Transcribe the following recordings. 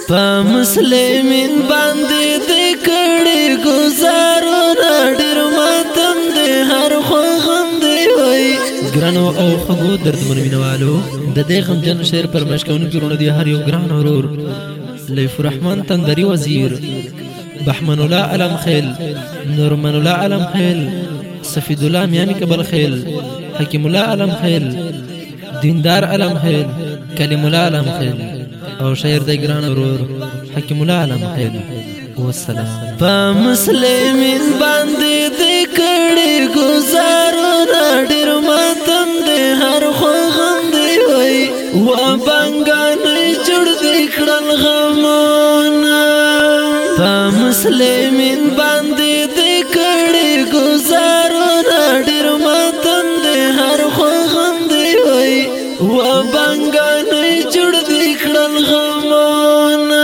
په مسلمین باندې د کړي گزارونه ډېر ماتم دی هر خوا غم دی وای ګرانو او خوږو دردمنو مینوالو د دې غمجن شعر پر مشکونو کې ورونه دي هر یو ګران اورور لیف الرحمن تندري وزیر بحمن الله علم خیل نورمن الله علم خیل سفید الله میانی کبل خیل حکیم الله علم خیل دیندار علم خیل کلیم الله علم خیل او شاعر د ګران اورور حکیم الله علم خیل والسلام په مسلمین باندې د کړي گزارونه ډېر ماتم دی هر خوا غم دی وای و بنګانې جوړ دی کړل غمونه په مسلمین باندې د کړي گزارونه ډېر ماتم دی هر خوا غم دی وای و بنګانې جوړ دی کړل غمونه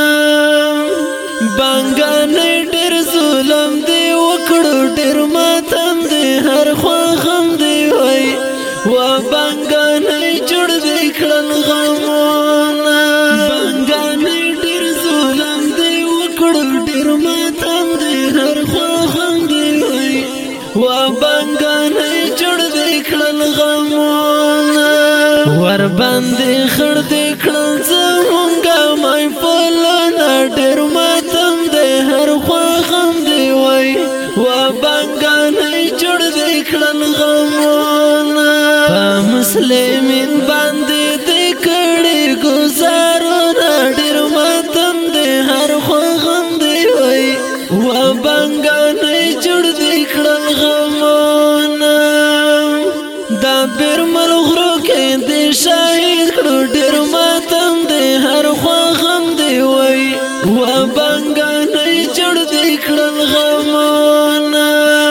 بنګانې ډېر ظلم دی وکړو ډېر ماتم دی هر خوا غم دی وای و بنګانې جوړ دی کړل غمونه بنګانې ډېر ظلم دی وکړو ډېر ماتم دی هر خوا غم دی وای و بنګانې جوړ دی کړل غمونه ور باندې خړ دی کړل زمونږه مای فلونه ډېر ماتم دی هر خوا غم دی وای و بنګانې جوړ دی کړل غمونه په مسلمین باندې د کړي گزارونه ډېر ماتم دی هر خوا غم دی وای و بنګانې جوړ دی کړل غمونه دا بیرمل غرو کې دی شاهد کړو ډېر ماتم دی هر خوا غم دی وای و بنګانې جوړ دی کړل غمونه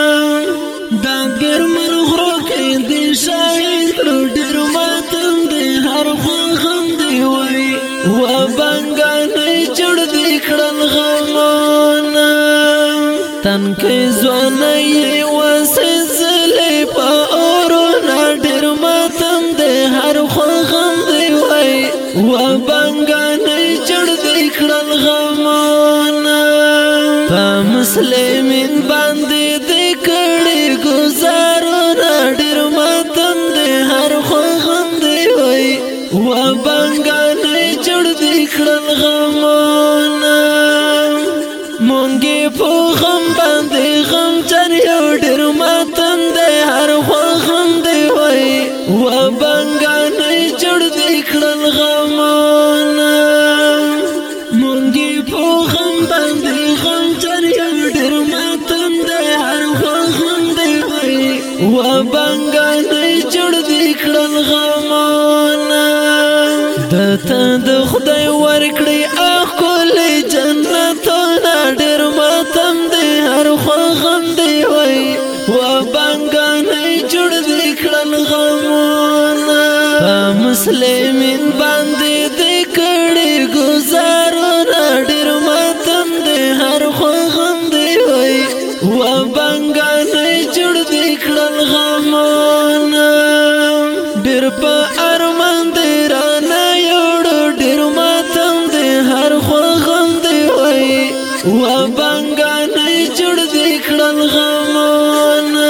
دا بیرمل غرو کې دی شاهد کړو ډېر ماتم دی هر خوا غم دی وای و بنګانې جوړ دی کړل غمونه تن کې ځواني وسزلې په اورونه ډېر ماتم دی هر خوا غم دی وای و بنګانې جوړ دی کړل غمونه په مسلمین باندې د کړي گزارونه ډېر ماتم دی هر خوا غم دی وای و بنګانې جوړ دی کړل غمونه مونږه په غم باندې غم چر یو ډېر ماتم دی هر خوا غم دی وای و بنګانې جوړ دی کړل غمونه مونږه په غم باندې غم چر یو ډېر ماتم دی هر خوا غم دی وای و بنګانې جوړ دی کړل غمونه دته د خدای ورکړي اخل جنتونه ډېر ماتم دی هر خوا غم دی وای و بنګانې جوړ دی کړل غمونه په مسلمین باندې د کړي گزارونه ډېر ماتم دی هر خوا غم دی وای و بنګانې جوړ دی کړل غمونه ډېر په ارمان دی رانه یوړو ډېر ماتم دی هر خوا غم دی وای و بنګانې جوړ دی کړل غمونه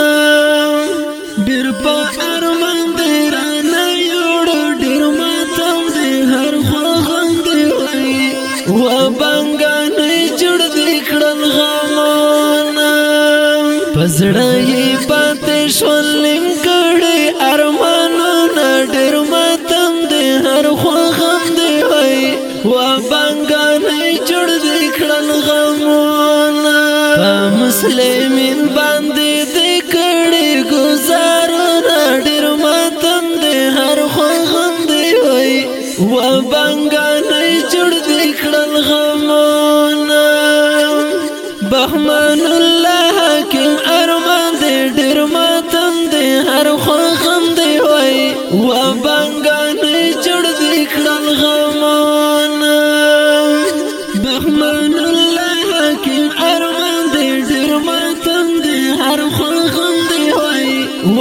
ډېر په ارمان دی رانه یوړو ډېر ماتم دی هر خوا غم دی وای و بنګانې جوړ دی کړل غمونه پزړه یې پاتې شول لم کړي ارمانونه ډېر ماتم دی هر خوا غم دی وای و بنګانې جوړ دی کړل غمونه په مسلمین باندې د کړي گزارونه ډېر ماتم دی هر خوا غم دی وای و بنګانې جوړ دی کړل غمونه بحمن الله حکیم ارمان دی ډېر ماتم دی هر خوا غم دی وای و بنګانې جوړ دی کړل غمونه بحمن الله حکیم ارمان دی ډېر ماتم دی هر خوا غم دی وای و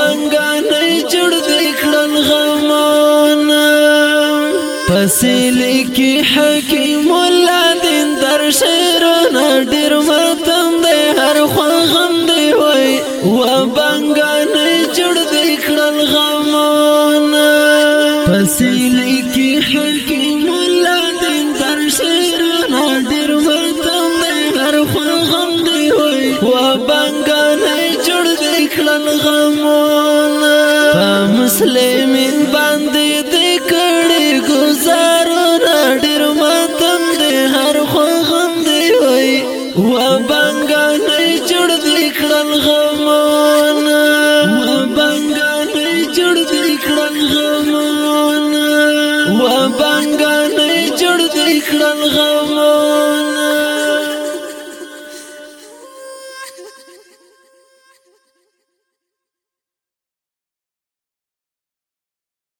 بنګانې جوړ دی کړل غمونه پسیلې لیکي حکیم الله دین در شعرونه ډېر ماتم دی هر خوا غم دی وای و بنګانې جوړ دی کړل غمونه پسې لیکي حکیم الله دین در شعرونه ډېر ماتم دی هر خوا غم دی وای و بنګانې جوړ دی کړل غمونه په مسلمین باندې دې کړي گزارونه ډېر ماتم دی هر خوا غم دی وای و بنګانې جوړ دی کړل غمونه و بنګانې جوړ دی کړل غمونه و بنګانې جوړ دی کړل غمونه